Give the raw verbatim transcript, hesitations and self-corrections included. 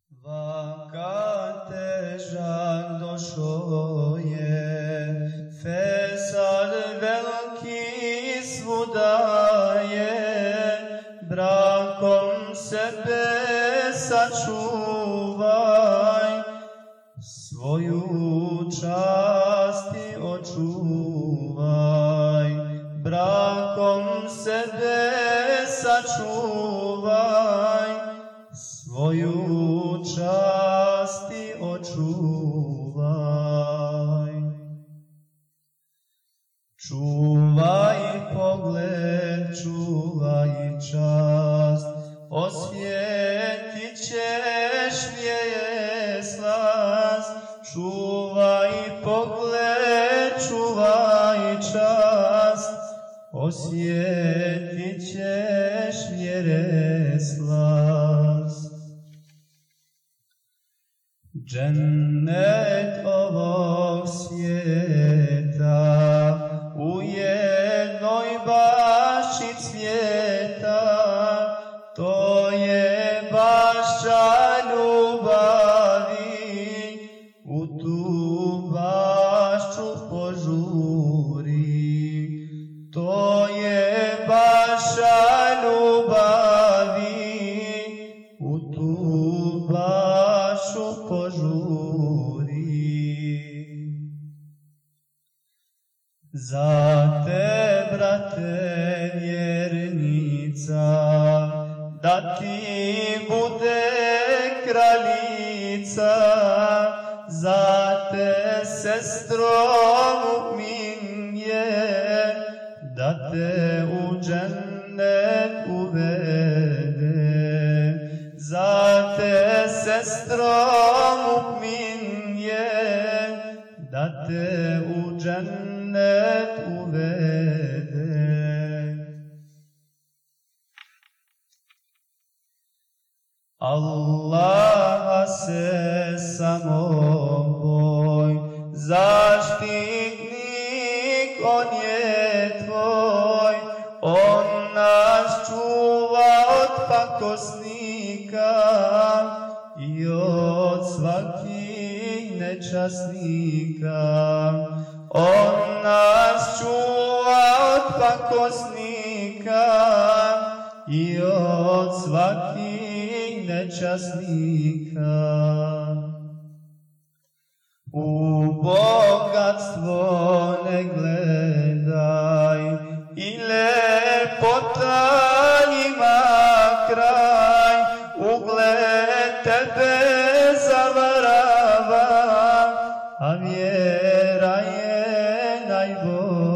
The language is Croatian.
Vaka težak došao je, fesad veliki svuda je, brakom sebe sačuvaj, svoju časti očuvaj, brakom sebe sačuvaj, svoju časti očuvaj. Čuvaj pogled, čuvaj čast, osvjetit ćeš je slast. Čuvaj pogled, čuvaj čast, osvjetit ćeš vjere slast. Džennet ovog svijeta u jednoj bašči cvjeta, to je bašča ljubavi, u tu bašču požuri. To je bašča ljubavi, u tu bašču požuri. Za te, brate, vjernica, da ti bude kraljica, za te, sestro mu'min je, da te u džennet uvede. Za te, sestro mu'min je, da te u džennet uvede. Allaha se samo boj, zaštitnik on je tvoj, on nas čuva od pakosnika i od svakih nečasnika. On nas čuva od pakosnika i od svakih nečasnika. U bogatstvo ne gledaj i lepota ima kraj, ugled tebe zavarava, a vjera je najbolja.